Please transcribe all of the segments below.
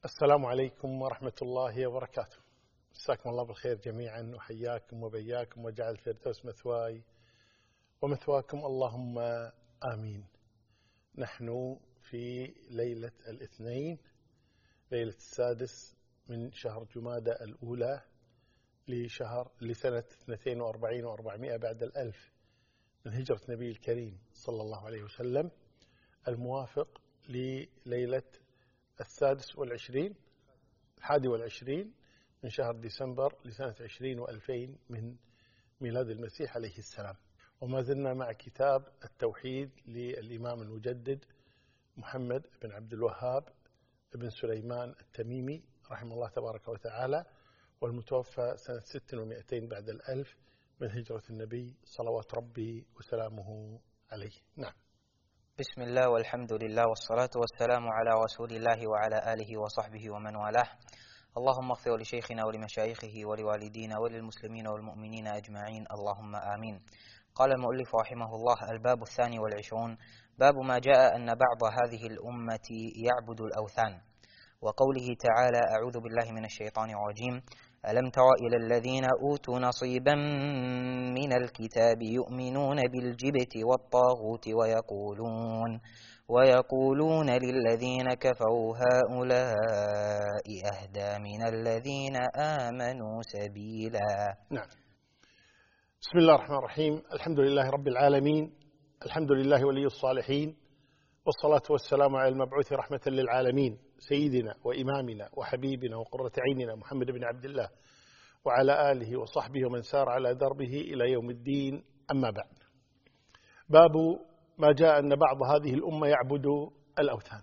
السلام عليكم ورحمة الله وبركاته. مساكم الله بالخير جميعا وحياكم وبياكم وجعل الفردوس مثواي ومثواكم اللهم آمين. نحن في ليلة الاثنين، ليلة السادس من شهر جمادى الأولى لسنة 42 و400 بعد الألف من هجرة نبي الكريم صلى الله عليه وسلم، الموافق لليلة الحادي والعشرين من شهر ديسمبر لسنة 20 و2000 من ميلاد المسيح عليه السلام. وما زلنا مع كتاب التوحيد للإمام المجدد محمد بن عبد الوهاب بن سليمان التميمي رحمه الله تبارك وتعالى، والمتوفى سنة 600 بعد الألف من هجرة النبي صلوات ربي وسلامه عليه. نعم. بسم الله والحمد لله والصلاة والسلام على رسول الله وعلى آله وصحبه ومن والاه. اللهم اغفر لشيخنا ولمشايخه ولوالدينا وللمسلمين والمؤمنين أجمعين، اللهم آمين. قال المؤلف رحمه الله: الباب 22، باب ما جاء أن بعض هذه الأمة يعبد الأوثان، وقوله تعالى: أعوذ بالله من الشيطان الرجيم: ألم تر إلى الذين أوتوا نصيبا من الكتاب يؤمنون بالجبت والطاغوت ويقولون للذين كفروا هؤلاء أهدى من الذين آمنوا سبيلا. نعم. بسم الله الرحمن الرحيم. الحمد لله رب العالمين، الحمد لله ولي الصالحين، والصلاة والسلام على المبعوث رحمة للعالمين سيدنا وإمامنا وحبيبنا وقرة عيننا محمد بن عبد الله وعلى آله وصحبه ومن سار على دربه إلى يوم الدين. أما بعد، باب ما جاء أن بعض هذه الأمة يعبد الأوثان.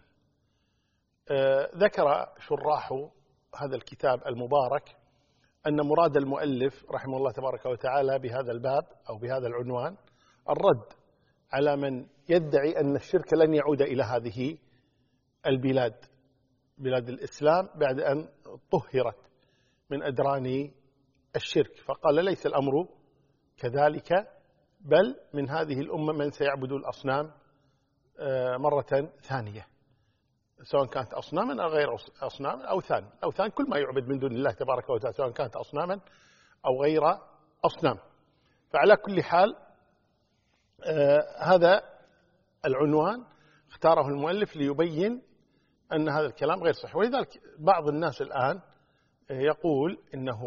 ذكر شراح هذا الكتاب المبارك أن مراد المؤلف رحمه الله تبارك وتعالى بهذا الباب أو بهذا العنوان الرد على من يدعي أن الشرك لن يعود إلى هذه البلاد، بلاد الإسلام، بعد أن طهرت من أدران الشرك. فقال: ليس الأمر كذلك، بل من هذه الأمة من سيعبد الأصنام مرة ثانية، سواء كانت أصناما أو غير أصنام. أوثان كل ما يعبد من دون الله تبارك وتعالى، سواء كانت أصناما أو غير أصنام. فعلى كل حال هذا العنوان اختاره المؤلف ليبين أن هذا الكلام غير صحيح. ولذلك بعض الناس الآن يقول إنه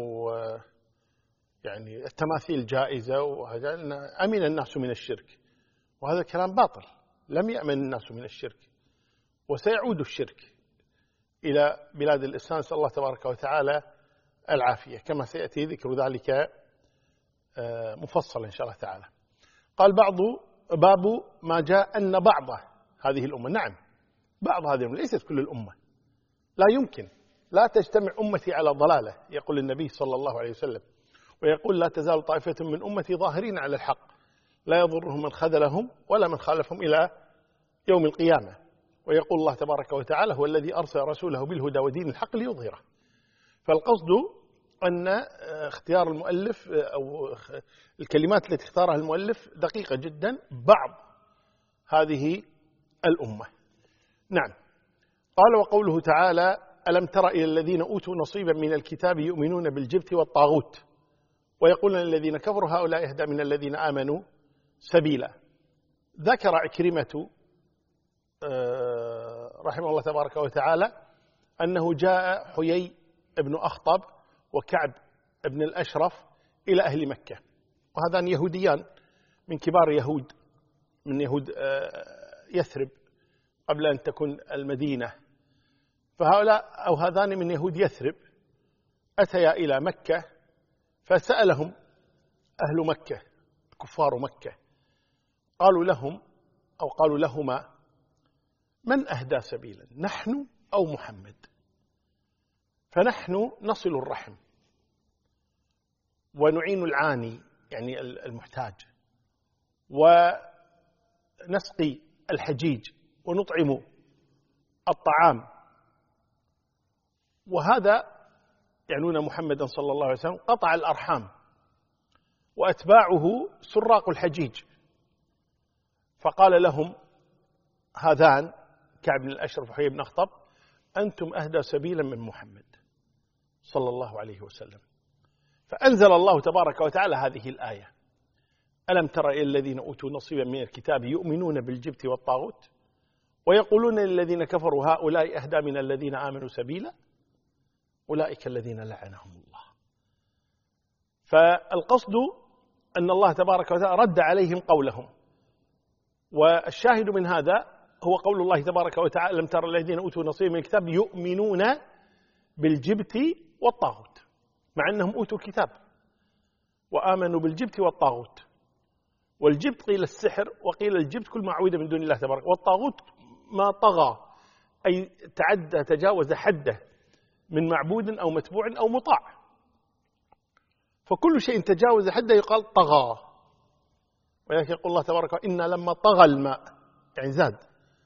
يعني التماثيل جائزة، وهذا أمن الناس من الشرك، وهذا الكلام باطل. لم يأمن الناس من الشرك، وسيعود الشرك إلى بلاد الإسلام، نسأل الله تبارك وتعالى العافية، كما سيأتي ذكر ذلك مفصل إن شاء الله تعالى. قال: باب ما جاء أن بعض هذه الأمة. نعم، بعض هذه الأمة، ليست كل الأمة. لا يمكن، لا تجتمع أمتي على ضلالة، يقول النبي صلى الله عليه وسلم، ويقول: لا تزال طائفة من أمتي ظاهرين على الحق لا يضرهم من خذلهم ولا من خالفهم إلى يوم القيامة. ويقول الله تبارك وتعالى: هو الذي أرسل رسوله بالهدى ودين الحق ليظهره. فالقصد أن اختيار المؤلف أو الكلمات التي اختارها المؤلف دقيقة جدا. بعض هذه الأمة. نعم. قال: وقوله تعالى: ألم تر إلى الذين أوتوا نصيبا من الكتاب يؤمنون بالجبت والطاغوت ويقولون للذين كفروا هؤلاء أهدى من الذين آمنوا سبيلا. ذكر عكرمة رحمه الله تبارك وتعالى أنه جاء حيي بن أخطب وكعب بن الأشرف إلى أهل مكة، وهذان يهوديان من كبار يهود، من يهود يثرب قبل أن تكون المدينة. فهؤلاء أو هذان من يهود يثرب أتيا إلى مكة، فسألهم أهل مكة كفار مكة، قالوا لهم أو قالوا لهما: من أهدى سبيلا، نحن أو محمد؟ فنحن نصل الرحم ونعين العاني يعني المحتاج، ونسقي الحجيج ونطعم الطعام. وهذا يعنون محمدا صلى الله عليه وسلم قطع الأرحام، وأتباعه سراق الحجيج. فقال لهم هذان كعب بن الأشرف وحيي بن أخطب: أنتم أهدى سبيلا من محمد صلى الله عليه وسلم. فأنزل الله تبارك وتعالى هذه الآية: ألم تر إلى الذين أوتوا نصيبا من الكتاب يؤمنون بالجبت والطاغوت ويقولون للذين كفروا هؤلاء أهدى من الذين آمنوا سبيلا أولئك الذين لعنهم الله. فالقصد أن الله تبارك وتعالى رد عليهم قولهم، والشاهد من هذا هو قول الله تبارك وتعالى: ألم تر الذين أوتوا نصيبا من الكتاب يؤمنون بالجبت والطاغوت، مع أنهم أوتوا الكتاب وآمنوا بالجبت والطاغوت. والجبت قيل السحر، وقيل الجبت كل ما عبد من دون الله تبارك، والطاغوت ما طغى أي تعدى تجاوز حده من معبود أو متبوع أو مطاع، فكل شيء تجاوز حده يقال طغى. ولكن يقول الله تبارك وتعالى: إن لما طغى الماء، يعني زاد،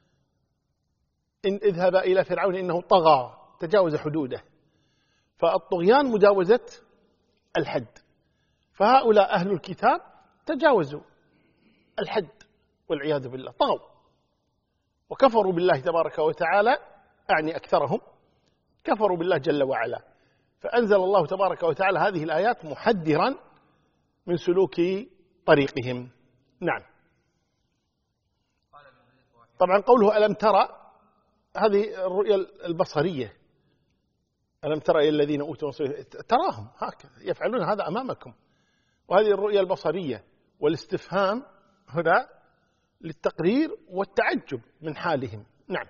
إن اذهب إلى فرعون إنه طغى، تجاوز حدوده. فالطغيان مجاوزة الحد، فهؤلاء أهل الكتاب تجاوزوا الحد والعياذ بالله، طغوا وكفروا بالله تبارك وتعالى، أعني أكثرهم كفروا بالله جل وعلا. فأنزل الله تبارك وتعالى هذه الآيات محذرا من سلوك طريقهم. نعم. طبعا قوله ألم ترى هذه الرؤية البصرية، ألم ترى إلى الذين أوتوا نصيبا، تراهم هكذا يفعلون هذا أمامكم، وهذه الرؤية البصرية. والاستفهام هنا للتقرير والتعجب من حالهم. نعم.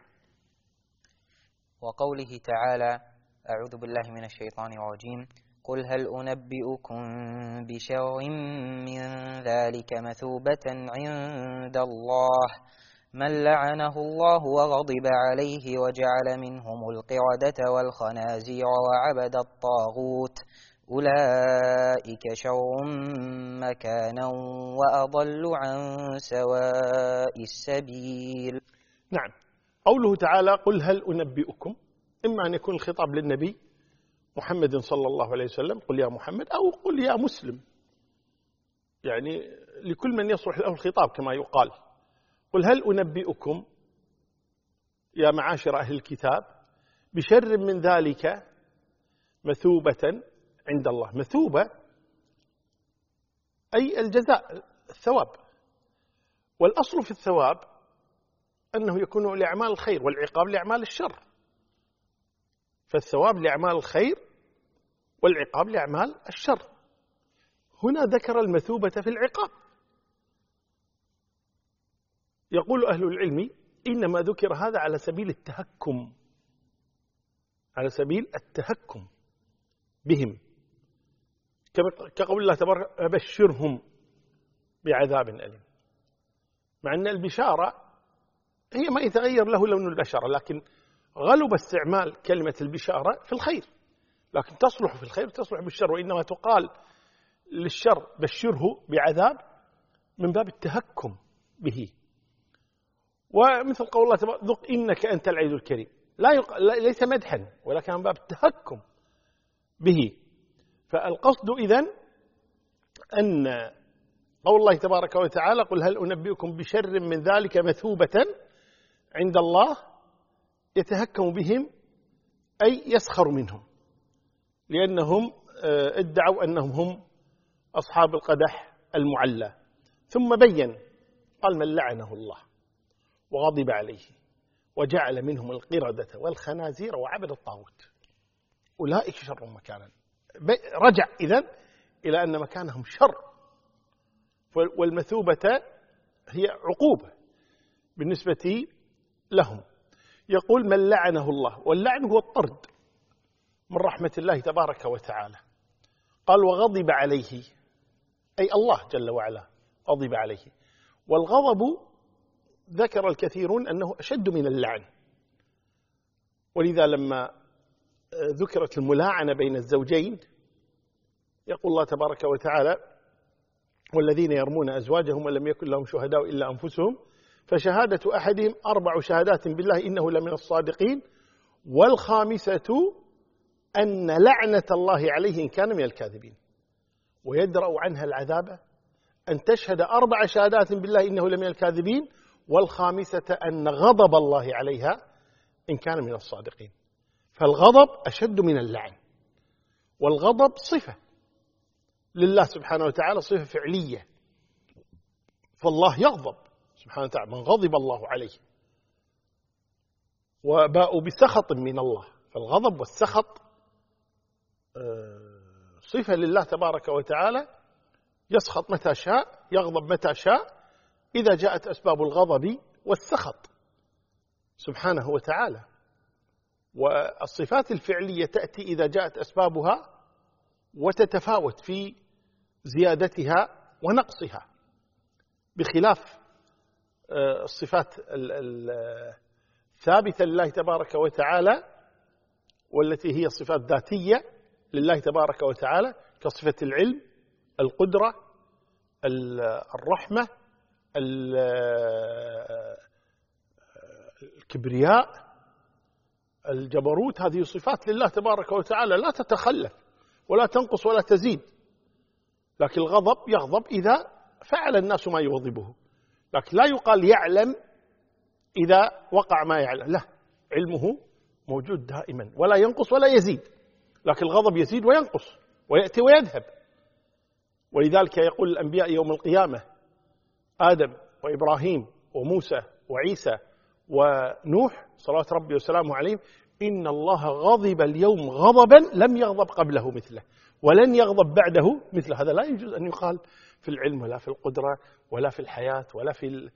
وقوله تعالى: أعوذ بالله من الشيطان الرجيم: قل هل أنبئكم بشر من ذلك مثوبة عند الله من لعنه الله وغضب عليه وجعل منهم القردة والخنازير وعبد الطاغوت أولئك شر مكانا وأضل عن سواء السبيل. نعم. قوله تعالى: قل هل أنبئكم، إما أن يكون الخطاب للنبي محمد صلى الله عليه وسلم، قل يا محمد، أو قل يا مسلم، يعني لكل من يصلح له الخطاب كما يقال. قل هل أنبئكم يا معاشر أهل الكتاب بشر من ذلك مثوبة عند الله. مثوبة أي الجزاء، الثواب، والأصل في الثواب أنه يكون لأعمال الخير والعقاب لأعمال الشر، فالثواب لأعمال الخير والعقاب لأعمال الشر. هنا ذكر المثوبة في العقاب. يقول أهل العلم: إنما ذكر هذا على سبيل التهكم، على سبيل التهكم بهم، كقول الله تبارك: أبشرهم بعذاب أليم. مع أن البشارة هي ما يتغير له لون البشرة، لكن غلب استعمال كلمة البشارة في الخير، لكن تصلح في الخير تصلح بالشر، وإنما تقال للشر بشره بعذاب من باب التهكم به. ومثل قول الله تبارك: ذق إنك أنت العزيز الكريم، ليس مدحا ولكن من باب التهكم به. فالقصد إذن أن قول الله تبارك وتعالى: قل هل أنبئكم بشر من ذلك مثوبة عند الله، يتهكم بهم أي يسخر منهم، لأنهم ادعوا أنهم هم أصحاب القدح المعلى. ثم بين قال: من لعنه الله وغضب عليه وجعل منهم القردة والخنازير وعبد الطاغوت أولئك شر مكانا. رجع إذن إلى أن مكانهم شر، والمثوبة هي عقوبة بالنسبة لهم. يقول: من لعنه الله، واللعن هو الطرد من رحمة الله تبارك وتعالى. قال: وغضب عليه، أي الله جل وعلا غضب عليه. والغضب ذكر الكثيرون أنه أشد من اللعن، ولذا لما ذكرت الملاعنة بين الزوجين يقول الله تبارك وتعالى: والذين يرمون أزواجهم ولم يكن لهم شهداء إلا أنفسهم فشهادة أحدهم 4 شهادات بالله إنه لمن الصادقين والخامسة أن لعنة الله عليه إن كان من الكاذبين ويدرأ عنها العذاب أن تشهد 4 شهادات بالله إنه لمن الكاذبين والخامسة أن غضب الله عليها إن كان من الصادقين. فالغضب أشد من اللعن، والغضب صفة لله سبحانه وتعالى، صفة فعلية، فالله يغضب سبحانه وتعالى، من غضب الله عليه، وباءوا بسخط من الله. فالغضب والسخط صفة لله تبارك وتعالى، يسخط متى شاء، يغضب متى شاء، إذا جاءت أسباب الغضب والسخط سبحانه وتعالى. والصفات الفعلية تأتي إذا جاءت أسبابها وتتفاوت في زيادتها ونقصها، بخلاف الصفات الثابتة لله تبارك وتعالى، والتي هي صفات ذاتية لله تبارك وتعالى، كصفة العلم، القدرة، الرحمة، الكبرياء، الجبروت. هذه صفات لله تبارك وتعالى لا تتخلف ولا تنقص ولا تزيد. لكن الغضب يغضب إذا فعل الناس ما يغضبه، لكن لا يقال يعلم إذا وقع ما يعلم، لا، علمه موجود دائما ولا ينقص ولا يزيد، لكن الغضب يزيد وينقص ويأتي ويذهب. ولذلك يقول الأنبياء يوم القيامة، آدم وإبراهيم وموسى وعيسى ونوح صلوات ربي وسلامه عليهم: إن الله غضب اليوم غضبا لم يغضب قبله مثله ولن يغضب بعده مثله. هذا لا يجوز أن يقال في العلم ولا في القدرة ولا في الحياة ولا في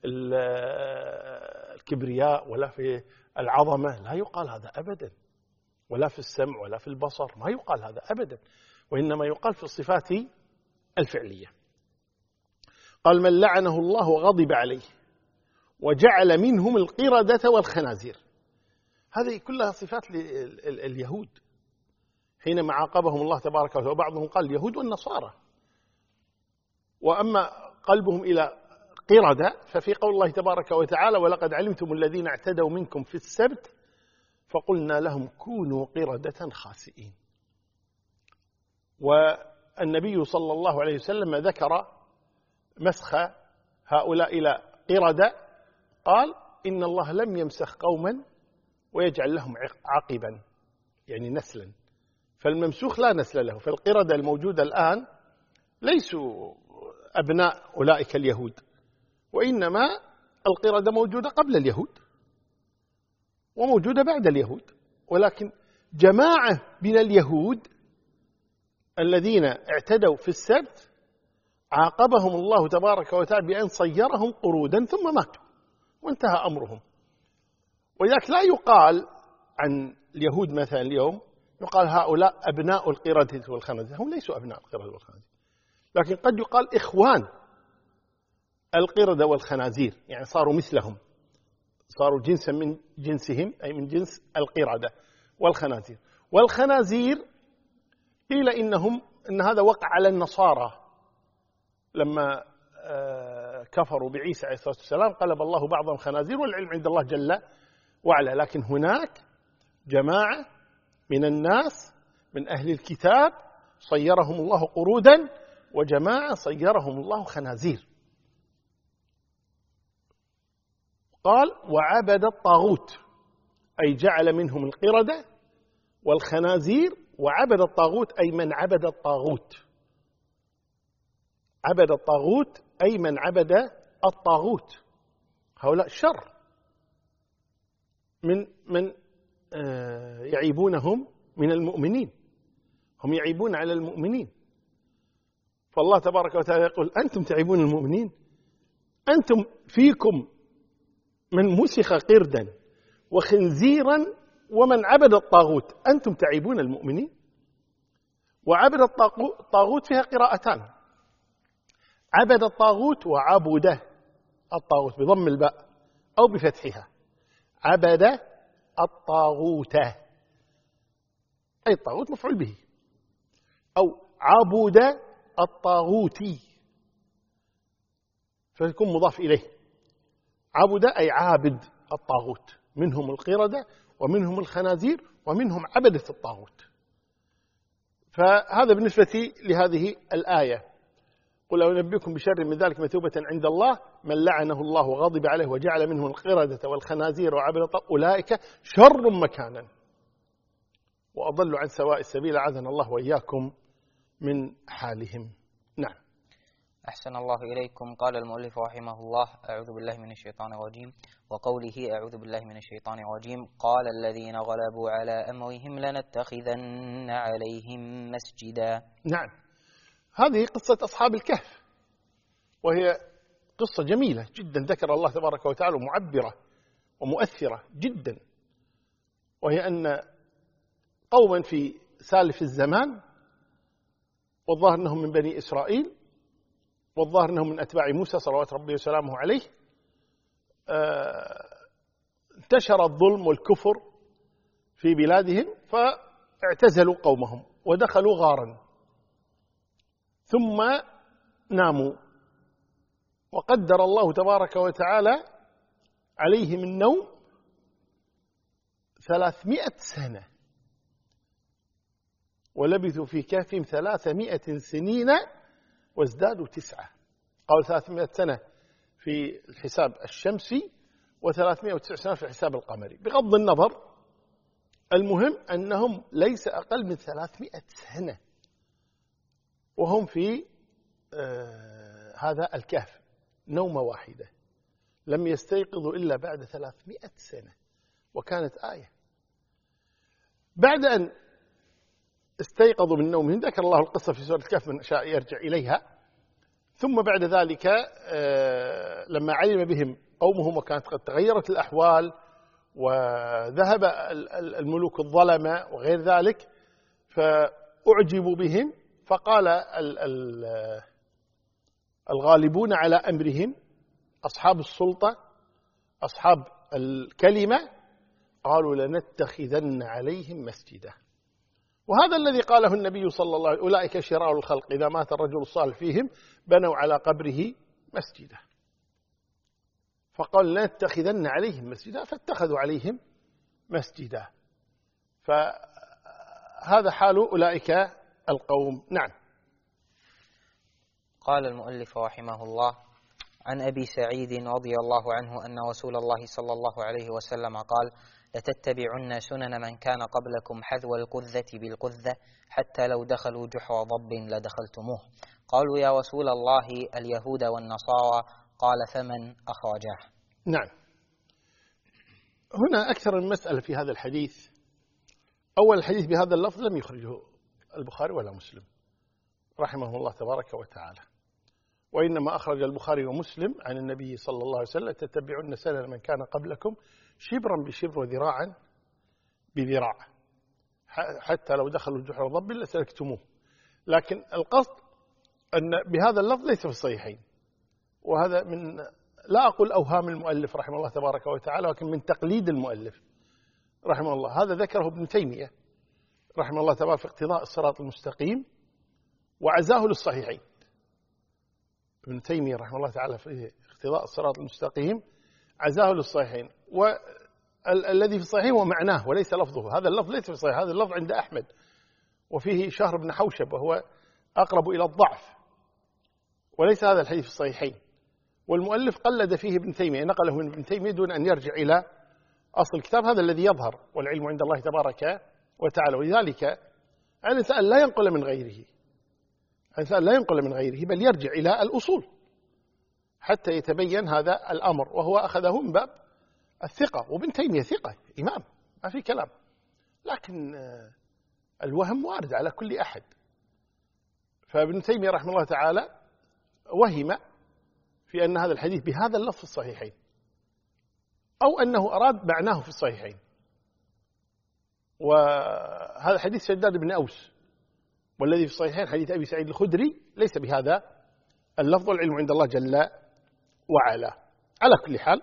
الكبرياء ولا في العظمة، لا يقال هذا أبدا، ولا في السمع ولا في البصر، ما يقال هذا أبدا، وإنما يقال في الصفات الفعلية. قال: من لعنه الله وغضب عليه وجعل منهم القردة والخنازير. هذه كلها صفات لليهود حينما عاقبهم الله تبارك وتعالى. وبعضهم قال اليهود والنصارى. وأما قلبهم إلى قردة ففي قول الله تبارك وتعالى: ولقد علمتم الذين اعتدوا منكم في السبت فقلنا لهم كونوا قردة خاسئين. والنبي صلى الله عليه وسلم ذكر مسخ هؤلاء إلى قردة، قال: إن الله لم يمسخ قوما ويجعل لهم عقبا، يعني نسلا، فالممسوخ لا نسل له. فالقردة الموجودة الآن ليسوا أبناء أولئك اليهود، وإنما القردة موجودة قبل اليهود وموجودة بعد اليهود، ولكن جماعة من اليهود الذين اعتدوا في السبت عاقبهم الله تبارك وتعالى بأن صيرهم قرودا ثم ماتوا وانتهى أمرهم. ولذلك لا يقال عن اليهود مثلا اليوم يقال هؤلاء أبناء القردة والخنازير، هم ليسوا أبناء القردة والخنازير، لكن قد يقال إخوان القردة والخنازير، يعني صاروا مثلهم، صاروا جنسا من جنسهم، أي من جنس القردة والخنازير. والخنازير قيل إن هذا وقع على النصارى لما كفروا بعيسى عليه الصلاة والسلام، قلب الله بعضهم خنازير، والعلم عند الله جل وعلا. لكن هناك جماعة من الناس من أهل الكتاب صيرهم الله قرودا، وجماعة صيرهم الله خنازير. قال: وعبد الطاغوت، أي جعل منهم القردة والخنازير، وعبد الطاغوت أي من عبد الطاغوت. عبد الطاغوت أي من عبد الطاغوت. هؤلاء شر من يعيبونهم من المؤمنين، هم يعيبون على المؤمنين. فالله تبارك وتعالى يقول: أنتم تعيبون المؤمنين، أنتم فيكم من مسخ قردا وخنزيرا ومن عبد الطاغوت، أنتم تعيبون المؤمنين. وعبد الطاغوت فيها قراءتان: عبد الطاغوت وعبده الطاغوت بضم الباء أو بفتحها. عبد الطاغوت أي الطاغوت مفعول به، أو عبد الطاغوتي فيكون مضاف إليه. عبد أي عابد الطاغوت، منهم القردة ومنهم الخنازير ومنهم عبدة الطاغوت. فهذا بالنسبة لهذه الآية. قل أنبئكم بشر من ذلك مثوبة عند الله: من لعنه الله وغضب عليه وجعل منهم القردة والخنازير وعبد الطاغوت أولئك شر مكانا وأضلوا عن سواء السبيل، أعاذنا الله وإياكم من حالهم. نعم. أحسن الله إليكم. قال المؤلف رحمه الله: أعوذ بالله من الشيطان الرجيم. وقوله أعوذ بالله من الشيطان الرجيم: قال الذين غلبوا على أمرهم لنتخذن عليهم مسجدا. نعم، هذه قصة أصحاب الكهف، وهي قصة جميلة جدا ذكر الله تبارك وتعالى، معبرة ومؤثرة جدا، وهي أن قوما في سالف الزمان، والظاهر أنهم من بني إسرائيل، والظاهر أنهم من أتباع موسى صلوات ربي وسلامه عليه، انتشر الظلم والكفر في بلادهم، فاعتزلوا قومهم ودخلوا غارا، ثم ناموا، وقدر الله تبارك وتعالى عليهم النوم 300 سنة، ولبثوا في كهفهم 300 سنين وازدادوا 9. قال 300 سنة في الحساب الشمسي و309 سنة في الحساب القمري، بغض النظر، المهم أنهم ليس أقل من 300 سنة وهم في هذا الكهف نومة واحدة، لم يستيقظوا إلا بعد 300 سنة، وكانت آية. بعد أن استيقظوا من نومهم ذكر الله القصة في سورة الكهف، من شاء يرجع إليها. ثم بعد ذلك لما علم بهم قومهم وكانت قد تغيرت الأحوال وذهب الملوك الظلمة وغير ذلك، فأعجبوا بهم، فقال الغالبون على أمرهم، أصحاب السلطة، أصحاب الكلمة، قالوا لنتخذن عليهم مسجدا. وهذا الذي قاله النبي صلى الله عليه وسلم: أولئك شرار الخلق، إذا مات الرجل الصالح فيهم بنوا على قبره مسجدا. فقال لنتخذن عليهم مسجدا، فاتخذوا عليهم مسجدا. فهذا حال أولئك القوم. نعم. قال المؤلف رحمه الله: عن أبي سعيد رضي الله عنه أن رسول الله صلى الله عليه وسلم قال: لتتبعن سنن من كان قبلكم حذو القذة بالقذة، حتى لو دخلوا جحر ضب لدخلتموه. قالوا: يا رسول الله اليهود والنصارى. قال: فمن أخرجه؟ نعم. هنا أكثر من مسألة في هذا الحديث. أول الحديث بهذا اللفظ لم يخرجه البخاري ولا مسلم رحمه الله تبارك وتعالى، وإنما أخرج البخاري ومسلم عن النبي صلى الله عليه وسلم: تتبعون سنن من كان قبلكم شبرا بشبر وذراعا بذراع، حتى لو دخلوا جحر ضب لسلكتموه. لكن القصد أن بهذا اللفظ ليس في الصحيحين، وهذا من، لا أقول أوهام المؤلف رحمه الله تبارك وتعالى، ولكن من تقليد المؤلف رحمه الله. هذا ذكره ابن تيمية رحمه الله تبارك في اقتضاء الصراط المستقيم، وعزاه للصحيحين. ابن تيمية رحمه الله تعالى في اقتضاء الصراط المستقيم عزاه للصحيحين، والذي في الصحيح هو معناه وليس لفظه. هذا اللفظ ليس في الصحيح، هذا اللفظ عند أحمد، وفيه شهر بن حوشب وهو أقرب إلى الضعف، وليس هذا الحديث في الصحيحين. والمؤلف قلد فيه ابن تيمية، نقله من ابن تيمية دون أن يرجع إلى أصل الكتاب. هذا الذي يظهر، والعلم عند الله تبارك وتعالى. ولذلك الإنسان لا ينقل من غيره، الإنسان لا ينقل من غيره، بل يرجع إلى الأصول حتى يتبين هذا الأمر، وهو أخذه من باب الثقة. وابن تيمية ثقة إمام، ما في كلام، لكن الوهم وارد على كل أحد. فابن تيمية رحمه الله تعالى وهم في أن هذا الحديث بهذا اللفظ في الصحيحين، أو أنه أراد معناه في الصحيحين. وهذا حديث شداد بن أوس، والذي في الصحيحين حديث أبي سعيد الخدري ليس بهذا اللفظ، والعلم عند الله جل وعلا. على كل حال،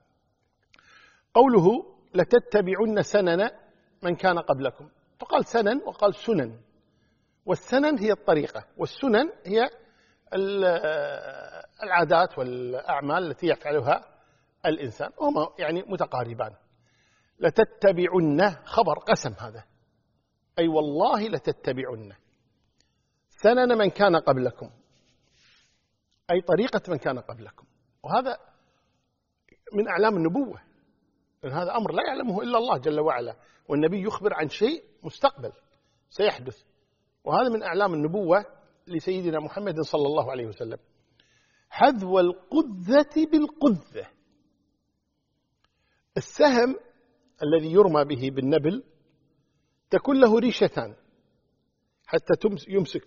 قوله لتتبعن سنن من كان قبلكم، فقال سنن وقال سنن، والسنن هي الطريقة، والسنن هي العادات والأعمال التي يفعلها الإنسان، وهما يعني متقاربان. لتتبعن خبر قسم هذا، أي والله لتتبعن سنن من كان قبلكم، أي طريقة من كان قبلكم. وهذا من أعلام النبوة، لأن هذا أمر لا يعلمه إلا الله جل وعلا، والنبي يخبر عن شيء مستقبل سيحدث، وهذا من أعلام النبوة لسيدنا محمد صلى الله عليه وسلم. حذو القذة بالقذة، السهم الذي يرمى به بالنبل تكون له ريشتان حتى يمسك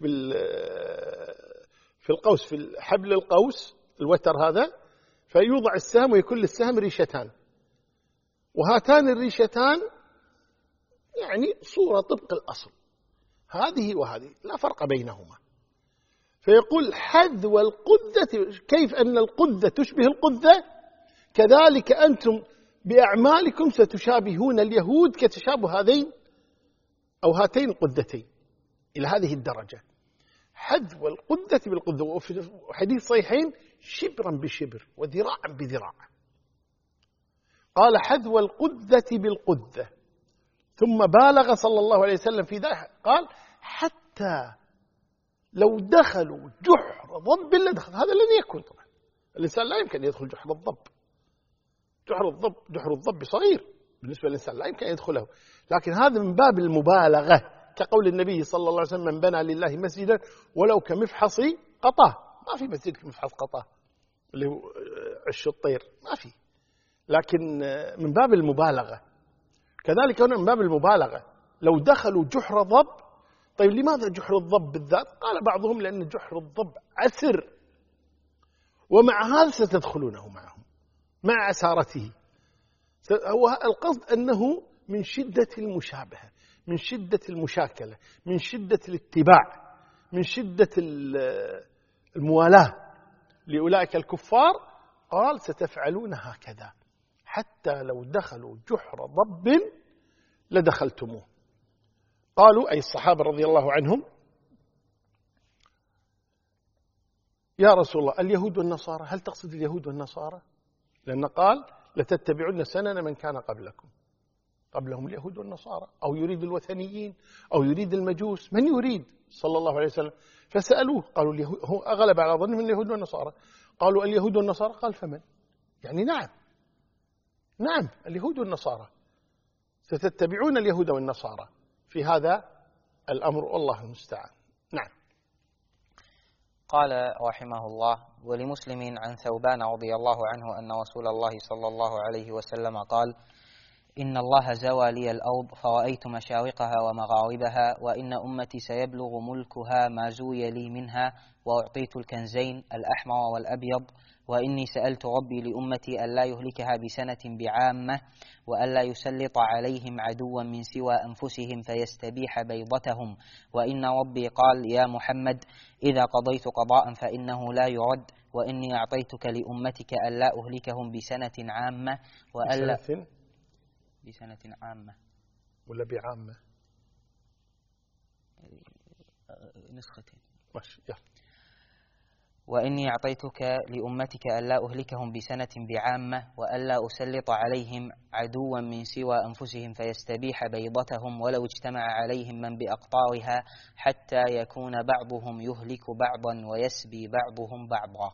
في القوس، في حبل القوس الوتر هذا، فيوضع السهم ويكون للسهم ريشتان، وهاتان الريشتان يعني صورة طبق الأصل، هذه وهذه لا فرق بينهما. فيقول حذو القذة، كيف أن القذة تشبه القذة كذلك أنتم بأعمالكم ستشابهون اليهود كتشابه هذين أو هاتين القذتين إلى هذه الدرجة. حذو القذة بالقذة، وفي حديث صحيحين شبرا بشبر وذراعا بذراع. قال حذو القذة بالقذة، ثم بالغ صلى الله عليه وسلم في ذلك، قال حتى لو دخلوا جحر ضب لدخل. هذا لن يكون طبعا، الإنسان لا يمكن يدخل جحر الضب. جحر الضب صغير بالنسبة للإنسان، لا يمكن أن يدخله، لكن هذا من باب المبالغة، كقول النبي صلى الله عليه وسلم من بنى لله مسجدا ولو كمفحص قطاه. ما في مسجد كمفحص قطاه اللي هو عش الطير، ما في، لكن من باب المبالغة. كذلك هنا من باب المبالغة، لو دخلوا جحر ضب. طيب لماذا جحر الضب بالذات؟ قال بعضهم لأن جحر الضب عسر، ومع هذا ستدخلونه معهم مع عسارته. هو القصد أنه من شدة المشابهة، من شدة المشاكلة، من شدة الاتباع، من شدة الموالاة لأولئك الكفار. قال ستفعلون هكذا حتى لو دخلوا جحر ضب لدخلتموه. قالوا أي الصحابة رضي الله عنهم يا رسول الله اليهود والنصارى، هل تقصد اليهود والنصارى؟ لأن قال لتتبعون سنن من كان قبلهم اليهود والنصارى، أو يريد الوثنيين أو يريد المجوس، من يريد صلى الله عليه وسلم. فسألوه قالوا هو أغلب على ظنهم اليهود والنصارى. قالوا اليهود والنصارى، قال فمن؟ يعني نعم اليهود والنصارى، ستتبعون اليهود والنصارى في هذا الأمر، والله المستعان. نعم. قال رحمه الله: ولمسلم عن ثوبان رضي الله عنه أن رسول الله صلى الله عليه وسلم قال: إن الله زوى لي الأرض فرأيت مشارقها ومغاربها، وإن أمتي سيبلغ ملكها ما زوي لي منها، وأعطيت الكنزين الأحمر والأبيض، وإني سألت ربي لأمتي ألا يهلكها بسنة بعامة، وألا يسلط عليهم عدوا من سوى أنفسهم فيستبيح بيضتهم، وإن ربي قال: يا محمد إذا قضيت قضاء فإنه لا يرد، وإني أعطيتك لأمتك ألا أهلكهم بسنة عامة بسنة عامة ولا بعامة؟ نسختين ماشي. وإني أعطيتك لأمتك ألا أهلكهم بسنة بعامة، وألا أسلط عليهم عدوا من سوى أنفسهم فيستبيح بيضتهم، ولو اجتمع عليهم من بأقطارها حتى يكون بعضهم يهلك بعضا ويسبي بعضهم بعضا.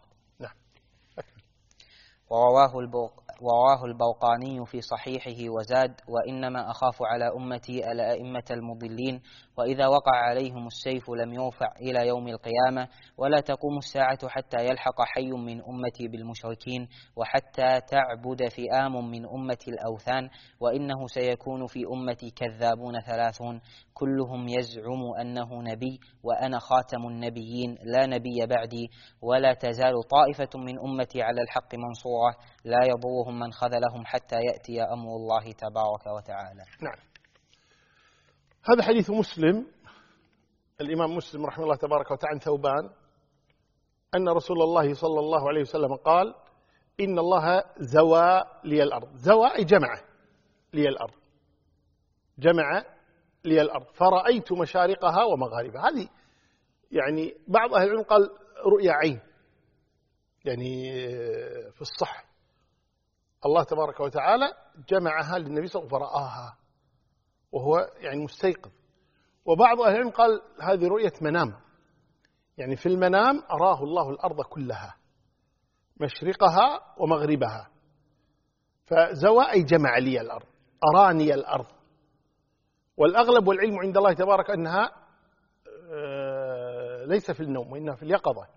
ورواه البرقاني في صحيحه وزاد: وإنما أخاف على أمتي الأئمة المضلين، وإذا وقع عليهم السيف لم يرفع إلى يوم القيامة، ولا تقوم الساعة حتى يلحق حي من أمتي بالمشركين، وحتى تعبد فئام من أمتي الأوثان، وإنه سيكون في أمتي كذابون 30 كلهم يزعم أنه نبي، وأنا خاتم النبيين لا نبي بعدي، ولا تزال طائفة من أمتي على الحق منصورة لا يضرهم من خذلهم حتى يأتي أمر الله تبارك وتعالى. نعم. هذا حديث مسلم، الإمام مسلم رحمه الله تبارك وتعالى عن ثوبان أن رسول الله صلى الله عليه وسلم قال: إن الله زوى لي الأرض. زوى أي جمع لي الأرض، جمع لي الأرض فرأيت مشارقها ومغاربها. هذه يعني بعض أهل العلم قال رؤيا عين، يعني في الصح الله تبارك وتعالى جمعها للنبي صلى الله عليه وسلم فرآها وهو يعني مستيقظ. وبعض أهل العلم قال هذه رؤية منام، يعني في المنام أراه الله الأرض كلها مشرقها ومغربها. فزوى أي جمع لي الأرض، أراني الأرض. والأغلب والعلم عند الله تبارك أنها ليس في النوم وإنها في اليقظة،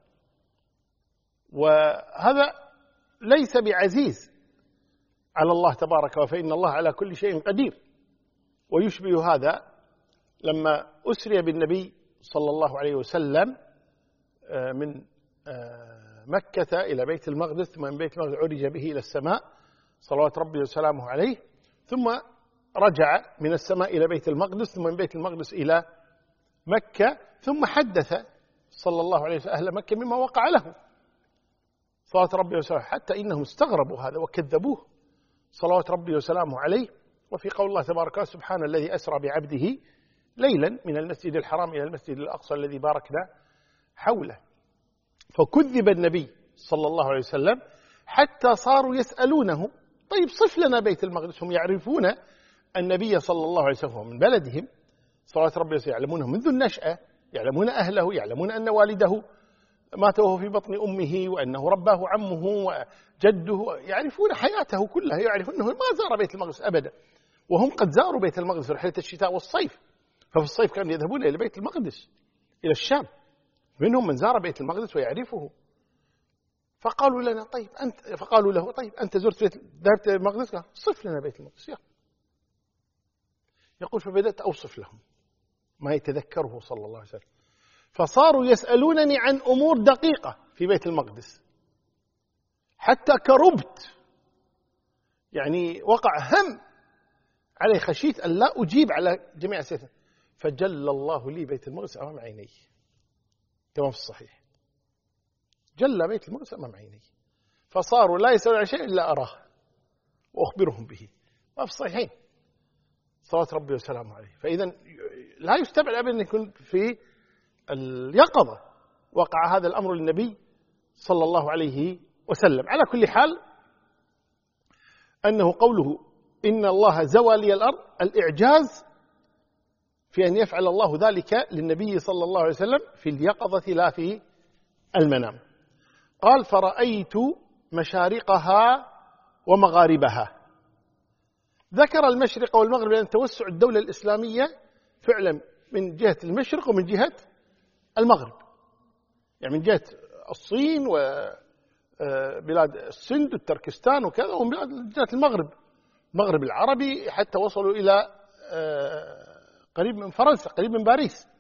وهذا ليس بعزيز على الله تبارك، فإن الله على كل شيء قدير. ويشبه هذا لما أسري بالنبي صلى الله عليه وسلم من مكة إلى بيت المقدس، ثم من بيت المقدس عرج به إلى السماء صلوات ربي وسلامه عليه، ثم رجع من السماء إلى بيت المقدس، ثم من بيت المقدس إلى مكة، ثم حدث صلى الله عليه وسلم أهل مكة مما وقع له صلوات ربي وسلامه، حتى إنهم استغربوا هذا وكذبوه صلوات ربي وسلامه عليه. وفي قول الله تبارك وتعالى: سبحان الذي أسرى بعبده ليلا من المسجد الحرام إلى المسجد الأقصى الذي باركنا حوله. فكذب النبي صلى الله عليه وسلم حتى صاروا يسألونه: طيب صف لنا بيت المقدس. هم يعرفون النبي صلى الله عليه وسلم من بلدهم صلوات ربي وسلامه، يعلمونه منذ النشأة، يعلمون أهله، يعلمون أن والده مات وهو في بطن أمه، وأنه رباه عمه وجده، يعرفون حياته كلها، يعرفون أنه ما زار بيت المقدس أبدا، وهم قد زاروا بيت المقدس في رحلة الشتاء والصيف. ففي الصيف كانوا يذهبون إلى بيت المقدس إلى الشام، منهم من زار بيت المقدس ويعرفه. فقالوا له: طيب أنت ذهبت بيت المقدس؟ قال: صف لنا بيت المقدس. يقول: فبدأت أوصف لهم ما يتذكره صلى الله عليه وسلم، فصاروا يسألونني عن أمور دقيقة في بيت المقدس حتى كربت، يعني وقع هم علي، خشيت أن لا أجيب على جميع أسئلتهم، فجل الله لي بيت المقدس أمام عيني كما في الصحيح. جل بيت المقدس أمام عيني، فصاروا لا يسألون عن شيء إلا أراه وأخبرهم به، ما في الصحيحين صلوات ربي وسلامه عليه. فإذا لا يستبعد أبدا أن يكون في اليقظة وقع هذا الأمر للنبي صلى الله عليه وسلم. على كل حال، أنه قوله إن الله زوى لي الأرض، الإعجاز في أن يفعل الله ذلك للنبي صلى الله عليه وسلم في اليقظة لا في المنام. قال: فرأيت مشارقها ومغاربها. ذكر المشرق والمغرب لأن توسع الدولة الإسلامية فعلا من جهة المشرق ومن جهة المغرب، يعني من جهة الصين وبلاد السند والتركستان وكذا، ومن جهة المغرب العربي، حتى وصلوا إلى قريب من فرنسا، قريب من باريس،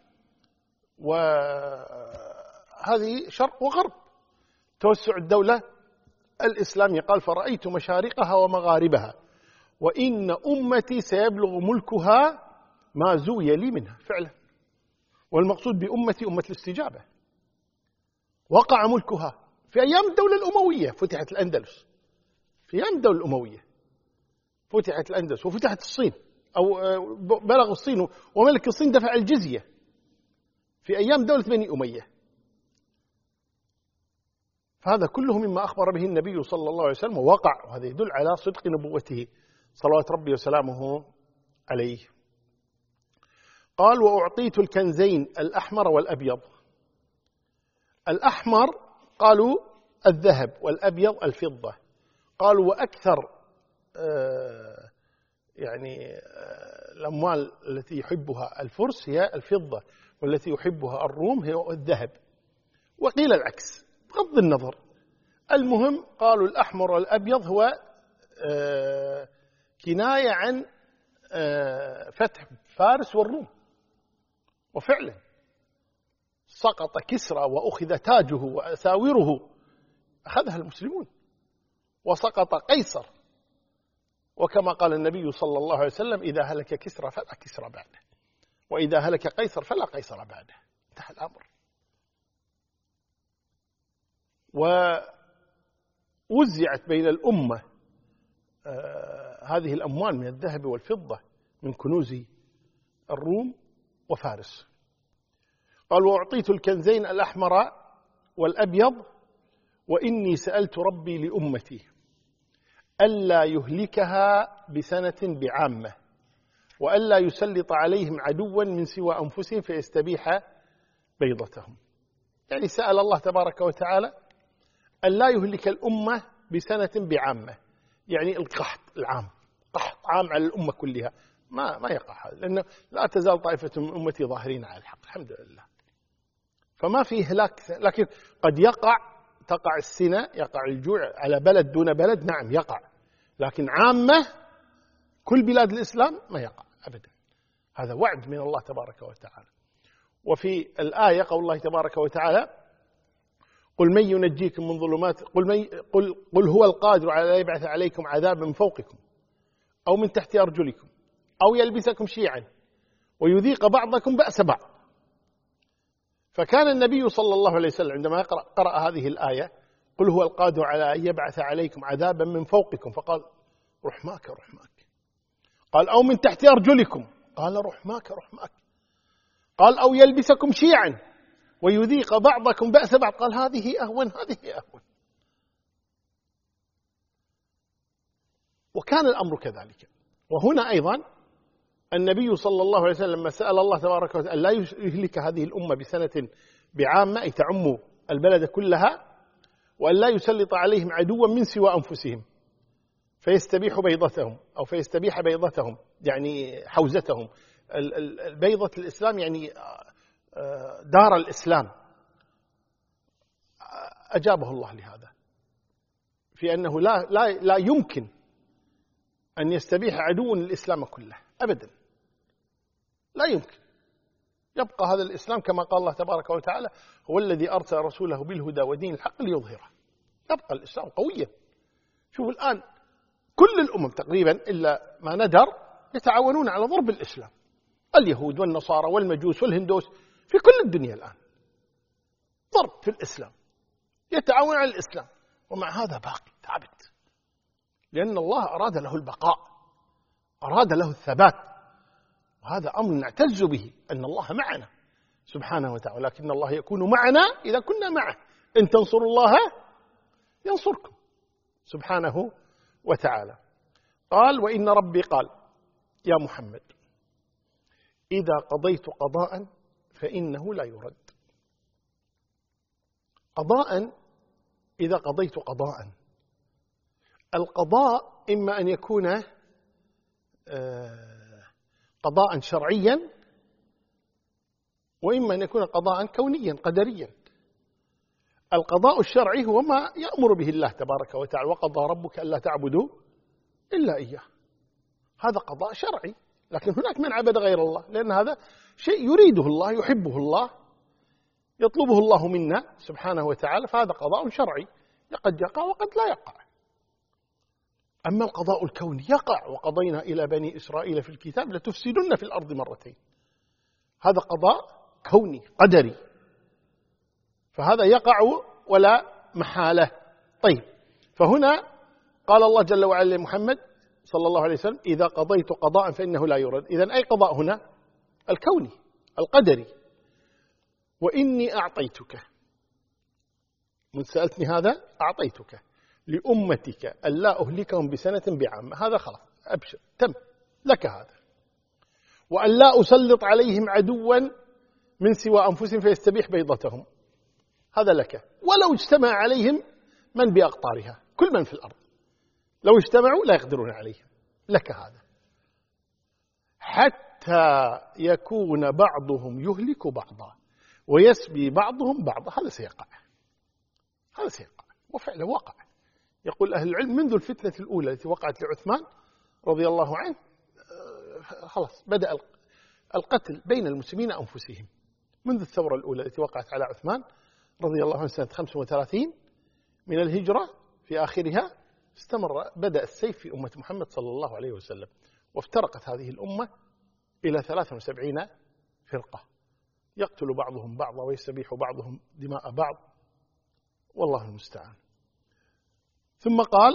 وهذه شرق وغرب توسع الدولة الإسلامية. قال: فرأيت مشارقها ومغاربها وإن أمتي سيبلغ ملكها ما زوي لي منها. فعلا، والمقصود بأمتي أمة الاستجابة. وقع ملكها في أيام الدولة الأموية، فتحت الأندلس في أيام الدولة الأموية، فتحت الأندلس وفتحت الصين، أو بلغ الصين، وملك الصين دفع الجزية في أيام دولة بني أمية. فهذا كله مما أخبر به النبي صلى الله عليه وسلم ووقع، وهذا يدل على صدق نبوته صلوات ربي وسلامه عليه. قال: وأعطيت الكنزين الأحمر والأبيض. الأحمر قالوا الذهب، والأبيض الفضة. قالوا: وأكثر الأموال التي يحبها الفرس هي الفضة، والتي يحبها الروم هي الذهب. وقيل العكس بغض النظر. المهم قالوا الأحمر والأبيض هو كناية عن فتح فارس والروم. وفعلا سقط كسرى وأخذ تاجه وأساوره، أخذها المسلمون، وسقط قيصر، وكما قال النبي صلى الله عليه وسلم: إذا هلك كسرى فلا كسرى بعده، وإذا هلك قيصر فلا قيصر بعده. انتهى الأمر. ووزعت بين الأمة هذه الأموال من الذهب والفضة من كنوز الروم وفارس. قال: وأعطيت الكنزين الأحمر والأبيض وإني سألت ربي لأمتي ألا يهلكها بسنة بعامة، وألا يسلط عليهم عدوا من سوى أنفسهم فيستبيح بيضتهم. يعني سأل الله تبارك وتعالى ألا يهلك الأمة بسنة بعامة، يعني القحط العام، قحط عام على الأمة كلها، ما يقع هذا، لأنه لا تزال طائفة من أمتي ظاهرين على الحق الحمد لله. فما في هلاك، لكن قد تقع السنة، يقع الجوع على بلد دون بلد، نعم يقع، لكن عامة كل بلاد الإسلام ما يقع أبدا. هذا وعد من الله تبارك وتعالى. وفي الآية قول الله تبارك وتعالى: قل من ينجيكم من ظلمات قل هو القادر على أن يبعث عليكم عذابا من فوقكم أو من تحت أرجلكم أو يلبسكم شيعا ويذيق بعضكم بأس بعض. فكان النبي صلى الله عليه وسلم عندما قرأ هذه الآية: قل هو القادر على أن يبعث عليكم عذابا من فوقكم، فقال: رحماك رحماك. قال: أو من تحت أرجلكم، قال: رحماك رحماك. قال: أو يلبسكم شيعا ويذيق بعضكم بأس بعض، قال: هذه أهون هذه أهون. وكان الأمر كذلك. وهنا أيضا النبي صلى الله عليه وسلم لما سأل الله تبارك وتعالى لا يهلك هذه الأمة بسنة بعامة، أي تعم البلد كلها، وأن لا يسلط عليهم عدوا من سوى أنفسهم فيستبيح بيضتهم أو فيستبيح بيضتهم، يعني حوزتهم. بيضة الإسلام يعني دار الإسلام. أجابه الله لهذا في أنه لا يمكن أن يستبيح عدو للإسلام كله أبدا، لا يمكن. يبقى هذا الإسلام كما قال الله تبارك وتعالى: هو الذي أرسل رسوله بالهدى ودين الحق ليظهره. يبقى الإسلام قويا. شوفوا الآن كل الأمم تقريبا إلا ما ندر يتعاونون على ضرب الإسلام، اليهود والنصارى والمجوس والهندوس في كل الدنيا الآن ضرب في الإسلام، يتعاون على الإسلام، ومع هذا باقي ثابت، لأن الله أراد له البقاء، أراد له الثبات. وهذا أمر نعتز به، أن الله معنا سبحانه وتعالى، لكن الله يكون معنا إذا كنا معه. إن تنصروا الله ينصركم سبحانه وتعالى. قال: وإن ربي قال يا محمد إذا قضيت قضاء فإنه لا يرد. قضاء، إذا قضيت قضاء، القضاء إما أن يكون قضاء شرعيا، وإما أن يكون قضاء كونيا قدريا. القضاء الشرعي هو ما يأمر به الله تبارك وتعالى: وقضى ربك ألا تعبدوا إلا إياه. هذا قضاء شرعي، لكن هناك من عبد غير الله، لأن هذا شيء يريده الله، يحبه الله، يطلبه الله منا سبحانه وتعالى، فهذا قضاء شرعي قد يقع وقد لا يقع. أما القضاء الكوني يقع: وقضينا إلى بني إسرائيل في الكتاب لتفسدن في الأرض مرتين. هذا قضاء كوني قدري، فهذا يقع ولا محالة. طيب، فهنا قال الله جل وعلا لمحمد صلى الله عليه وسلم: إذا قضيت قضاء فإنه لا يرد. إذن أي قضاء هنا؟ الكوني القدري. وإني أعطيتك، من سألتني هذا أعطيتك لأمتك ألا أهلكهم بسنة بعامة. هذا خلاص، أبشر، تم لك هذا. وأن لا أسلط عليهم عدوا من سوى أنفسهم فيستبيح بيضتهم، هذا لك. ولو اجتمع عليهم من بأقطارها، كل من في الأرض لو اجتمعوا لا يقدرون عليهم، لك هذا. حتى يكون بعضهم يهلك بعضا ويسبي بعضهم بعضا. هذا سيقع، هذا سيقع، وفعلا وقع. يقول أهل العلم منذ الفتنة الأولى التي وقعت لعثمان رضي الله عنه، خلاص بدأ القتل بين المسلمين أنفسهم. منذ الثورة الأولى التي وقعت على عثمان رضي الله عنه سنة 35 من الهجرة في آخرها، استمر، بدأ السيف في أمة محمد صلى الله عليه وسلم، وافترقت هذه الأمة إلى 73 فرقة، يقتل بعضهم بعضا ويستبيح بعضهم دماء بعض، والله المستعان. ثم قال: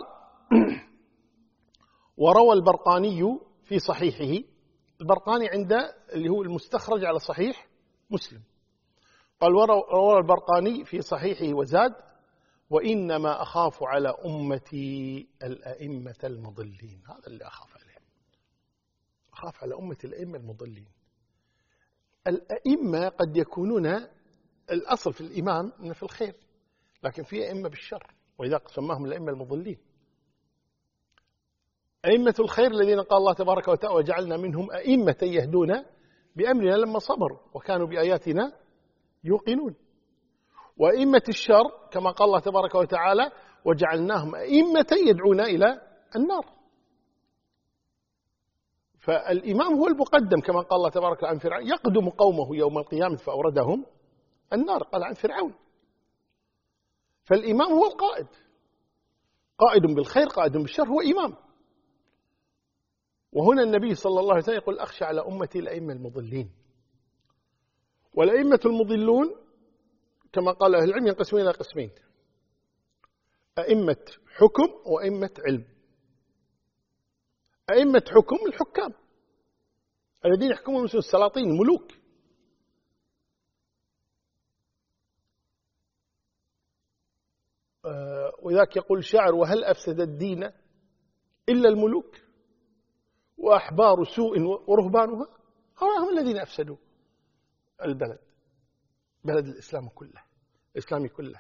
وروى البرقاني في صحيحه. البرقاني عنده اللي هو المستخرج على صحيح مسلم. قال: وروى البرقاني في صحيحه وزاد: وإنما أخاف على أمتي الأئمة المضلين. هذا اللي أخاف عليه، أخاف على أمتي الأئمة المضلين. الأئمة قد يكونون الأصل في الإمام إنه في الخير، لكن في أئمة بالشر، وإذا سماهم الأئمة المضلين. أئمة الخير الذين قال الله تبارك وتعالى وجعلنا منهم أئمة يهدون بأمرنا لما صبروا وكانوا بآياتنا يوقنون. وأئمة الشر كما قال الله تبارك وتعالى وجعلناهم أئمة يدعون إلى النار. فالإمام هو المقدم كما قال الله تبارك وتعالى عن فرعون يقدم قومه يوم القيامة فأوردهم النار، قال عن فرعون. فالإمام هو القائد، قائد بالخير قائد بالشر، هو إمام. وهنا النبي صلى الله عليه وسلم يقول أخشى على أمتي الأئمة المضلين. والأئمة المضلون كما قال أهل العلم ينقسمون إلى قسمين: أئمة حكم وأئمة علم. أئمة حكم الحكام الذين يحكمون المسلمين، السلاطين الملوك. وذاك يقول الشاعر وهل أفسد الدين إلا الملوك وأحبار سوء ورهبانها، هؤلاء هم الذين أفسدوا البلد، بلد الإسلام كله، الإسلامي كله.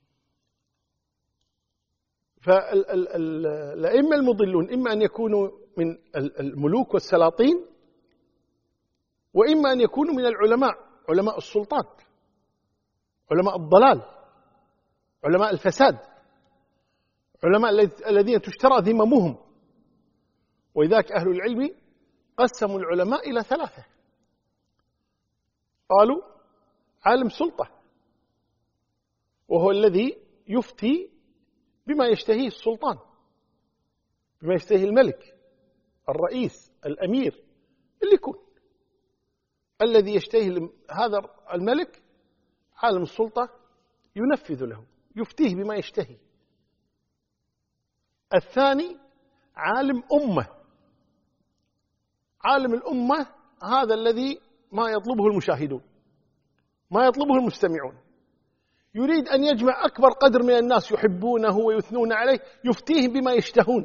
فالأئمة المضلون إما أن يكونوا من الملوك والسلاطين، وإما أن يكونوا من العلماء، علماء السلطات، علماء الضلال، علماء الفساد، علماء الذين تشترى ذممهم. ولذلك أهل العلم قسموا العلماء إلى ثلاثة. قالوا عالم سلطة، وهو الذي يفتي بما يشتهيه السلطان، بما يشتهيه الملك، الرئيس، الأمير، اللي يكون الذي يشتهيه هذا الملك عالم السلطة ينفذ له، يفتيه بما يشتهي. الثاني عالم أمة، عالم الأمة هذا الذي ما يطلبه المشاهدون، ما يطلبه المستمعون، يريد أن يجمع أكبر قدر من الناس يحبونه ويثنون عليه، يفتيهم بما يشتهون.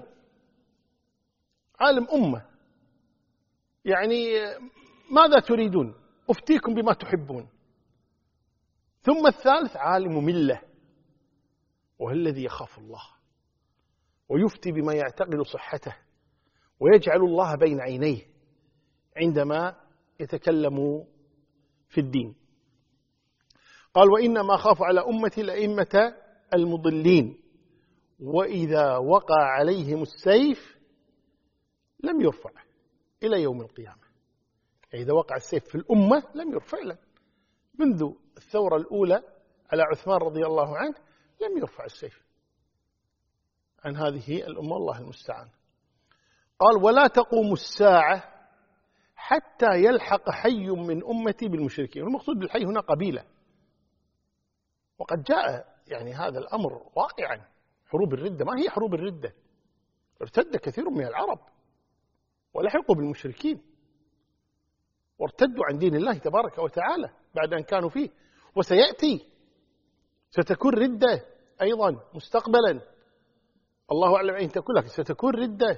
عالم أمة يعني ماذا تريدون؟ أفتيكم بما تحبون. ثم الثالث عالم ملة، وهو الذي يخاف الله ويفتي بما يعتقد صحته ويجعل الله بين عينيه عندما يتكلم في الدين. قال وإنما خاف على أمتي الأئمة المضلين وإذا وقع عليهم السيف لم يرفع إلى يوم القيامة. إذا وقع السيف في الأمة لم يرفع له، منذ الثورة الأولى على عثمان رضي الله عنه لم يرفع السيف عن هذه الأمة، الله المستعان. قال ولا تقوم الساعة حتى يلحق حي من أمتي بالمشركين. والمقصود بالحي هنا قبيلة، وقد جاء يعني هذا الأمر واقعا. حروب الردة ما هي حروب الردة، ارتد كثير من العرب ولحقوا بالمشركين وارتدوا عن دين الله تبارك وتعالى بعد أن كانوا فيه. وسيأتي ستكون ردة أيضا مستقبلا، الله أعلم أين تكون، لكن ستكون ردة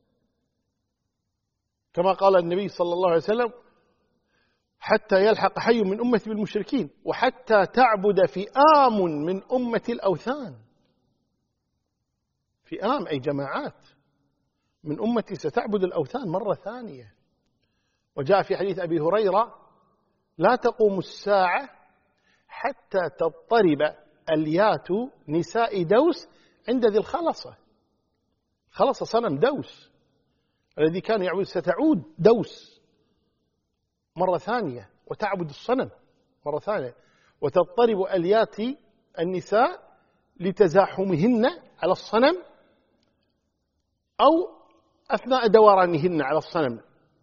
كما قال النبي صلى الله عليه وسلم حتى يلحق حي من أمتي بالمشركين وحتى تعبد فئام من أمة الأوثان. فئام أي جماعات من أمتي ستعبد الأوثان مرة ثانية. وجاء في حديث أبي هريرة لا تقوم الساعة حتى تضطرب أليات نساء دوس عند ذي الخلصة. خلص صنم دوس الذي كان يعبد، ستعود دوس مرة ثانية وتعبد الصنم مرة ثانية، وتضطرب أليات النساء لتزاحمهن على الصنم أو أثناء دورانهن على الصنم،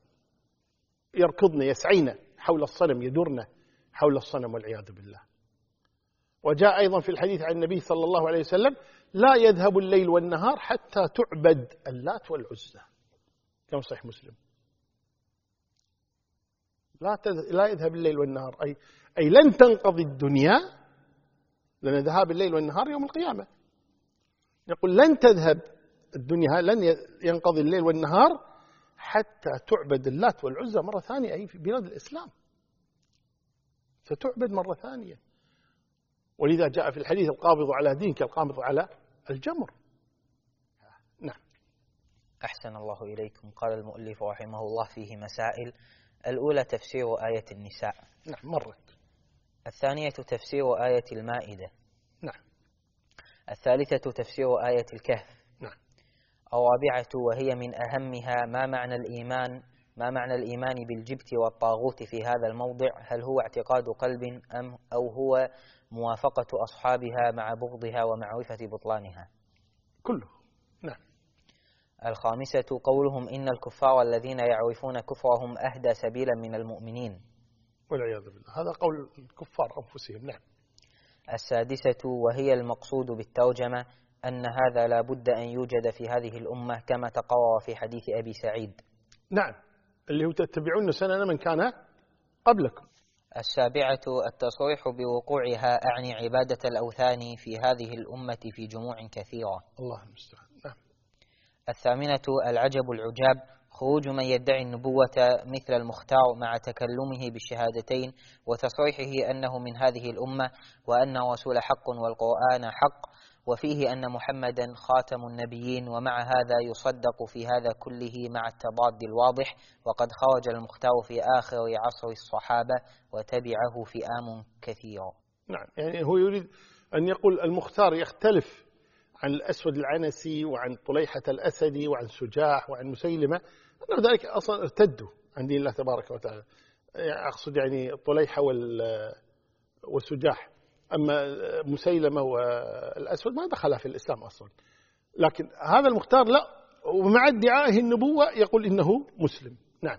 يركضن يسعين حول الصنم، يدرن حول الصنم والعياذ بالله. وجاء أيضا في الحديث عن النبي صلى الله عليه وسلم لا يذهب الليل والنهار حتى تعبد اللات والعزى، كما صحيح مسلم. لا يذهب الليل والنهار، أي لن تنقضي الدنيا، لأن ذهاب الليل والنهار يوم القيامة. يقول لن تذهب الدنيا، لن ينقضي الليل والنهار حتى تعبد اللات والعزى مرة ثانية، أي في بلاد الإسلام ستعبد مرة ثانية. ولذا جاء في الحديث القابض على دينك القابض على الجمر. نعم. أحسن الله إليكم. قال المؤلف رحمه الله فيه مسائل. الأولى تفسير آية النساء. نعم مرت. الثانية تفسير آية المائدة. نعم. الثالثة تفسير آية الكهف. نعم. الرابعة وهي من أهمها ما معنى الإيمان بالجبت والطاغوت في هذا الموضع، هل هو اعتقاد قلب أو هو موافقة أصحابها مع بغضها ومعرفة بطلانها؟ كله. نعم. الخامسة قولهم إن الكفار الذين يعرفون كفرهم أهدى سبيلا من المؤمنين، والعياذ بالله، هذا قول الكفار أنفسهم. نعم. السادسة وهي المقصود بالترجمة أن هذا لا بد أن يوجد في هذه الأمة كما تقرر في حديث أبي سعيد. نعم، اللي هو تتبعون سنن من كان قبلكم. السابعة التصريح بوقوعها أعني عبادة الأوثان في هذه الأمة في جموع كثيرة. الله المستعان. نعم. الثامنة العجب العجاب خروج من يدعي النبوة مثل المختار مع تكلمه بالشهادتين وتصريحه أنه من هذه الأمة وأن رسول حق والقرآن حق، وفيه أن محمدا خاتم النبيين، ومع هذا يصدق في هذا كله مع التضاد الواضح، وقد خرج المختار في آخر عصر الصحابة وتبعه فئام كثيرة. نعم، يعني هو يريد أن يقول المختار يختلف عن الأسود العنسي وعن طليحة الأسدي وعن سجاح وعن مسيلمة، أنه ذلك أصلا ارتدوا عن دين الله تبارك وتعالى. أقصد يعني طليحة والسجاح، أما مسيلمة والأسود ما دخلها في الإسلام أصلا. لكن هذا المختار لا، ومع ادعائه النبوة يقول إنه مسلم. نعم.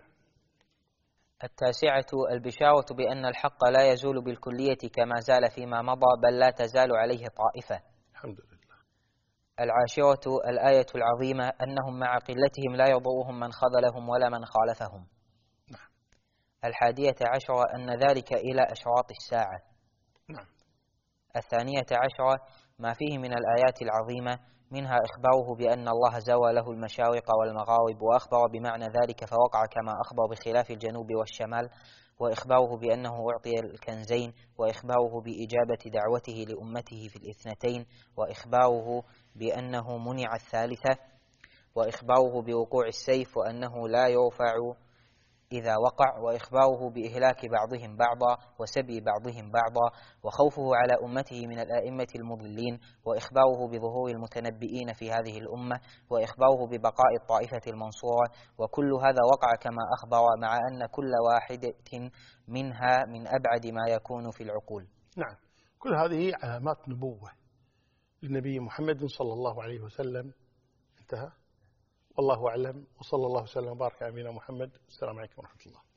التاسعة البشارة بأن الحق لا يزول بالكلية كما زال فيما مضى، بل لا تزال عليه طائفة. الحمد لله. العاشرة الآية العظيمة أنهم مع قلتهم لا يضرهم من خذلهم ولا من خالفهم. نعم. الحادية عشرة أن ذلك إلى أشراط الساعة. نعم. الثانية عشرة ما فيه من الآيات العظيمة، منها إخباره بأن الله زوى له المشارق والمغارب، وأخبر بمعنى ذلك فوقع كما أخبر بخلاف الجنوب والشمال، وإخباره بأنه أعطي الكنزين، وإخباره بإجابة دعوته لأمته في الاثنتين، وإخباره بأنه منع الثالثة، وإخباره بوقوع السيف وأنه لا يرفع إذا وقع، وإخباره بإهلاك بعضهم بعضا وسبي بعضهم بعضا، وخوفه على أمته من الآئمة المضلين، وإخباره بظهور المتنبئين في هذه الأمة، وإخباره ببقاء الطائفة المنصورة، وكل هذا وقع كما أخبر، مع أن كل واحدة منها من أبعد ما يكون في العقول. نعم، كل هذه علامات نبوة للنبي محمد صلى الله عليه وسلم. انتهى. والله أعلم، وصلى الله وسلم وبارك على نبينا محمد. السلام عليكم ورحمة الله.